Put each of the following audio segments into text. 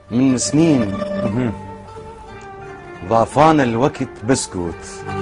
من سنين ضافانا الوقت بسكوت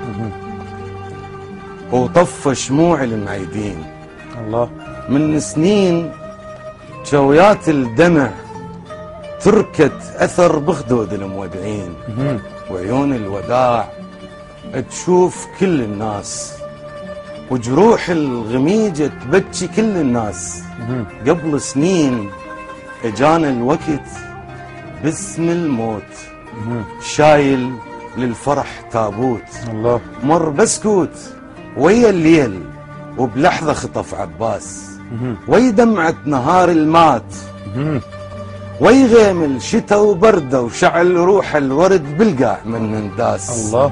وطفى شموع المعيدين. الله. من سنين شويات الدمع تركت أثر بخدود المودعين، وعيون الوداع تشوف كل الناس، وجروح الغميجة تبكي كل الناس. قبل سنين اجانا الوقت باسم الموت، شايل للفرح تابوت. الله. مر بسكوت ويا الليل وبلحظة خطف عباس، وي دمعة نهار المات، وي غيم الشتا وبردة وشعل روح الورد بالقاع من انداس. الله.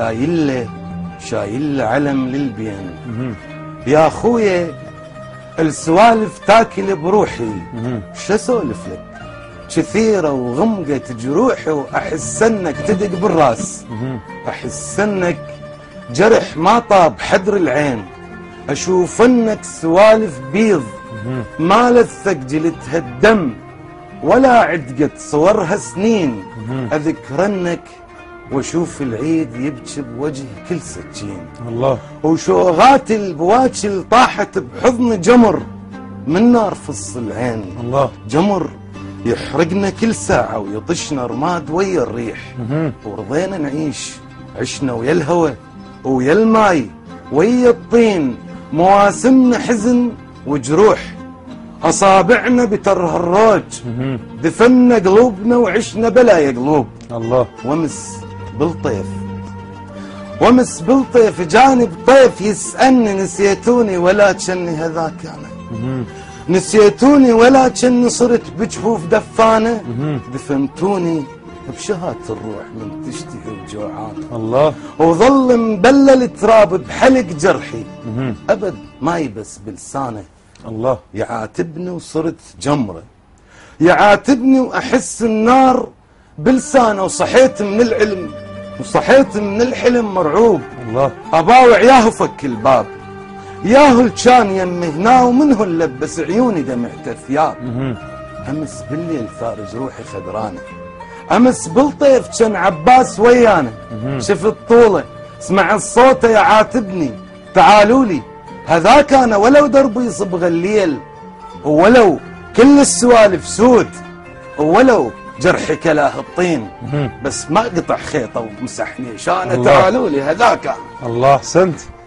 شايل له علم للبين. يا اخويا السوالف تاكل بروحي، شو اسولف لك كثيرة وغمقة جروحي، واحس انك تدق بالراس، احس انك جرح ما طاب حدر العين، اشوف انك سوالف بيض ما لثق جلتها الدم، ولا عدقت صورها سنين، اذكرنك واشوف العيد يبكي بوجه كل سكين. الله. وشوغات البواكل طاحت بحضن جمر من نار فص العين. الله. جمر يحرقنا كل ساعة ويطشنا رماد ويا الريح، ورضينا نعيش، عشنا ويا الهوى ويا الماي ويا الطين، مواسمنا حزن وجروح، أصابعنا بتره الروج، دفنا قلوبنا وعشنا بلا يا قلوب. الله. ومس بالطيف جانب طيف يسألني نسيتوني ولا كني هذاك أنا، نسيتوني ولا كني صرت بجفوف دفانة، دفنتوني بشهات الروح من تشتهي وجوعان. الله. وظل مبلل تراب بحلق جرحي، أبد ما يبس بلسانه. الله. يعاتبني وصرت جمرة، يعاتبني وأحس النار بلسانه، وصحيت من العلم وصحيت من الحلم مرعوب. الله. أباوع ياهو فك الباب، ياهو الكان يمي هنا، ومنه لبس عيوني دمعت ثياب. أمس بالليل ثارج روحي خدرانة، أمس بالطيف كان عباس ويانا، شفت طوله سمع الصوت يعاتبني، تعالوا لي هذاك أنا، ولو دربي صبغ الليل، ولو كل السوالف سود، ولو جرحي كلاه الطين، بس ما قطع خيطه ومسحني شانه، تعالوا لي هذاك. الله. أحسنت.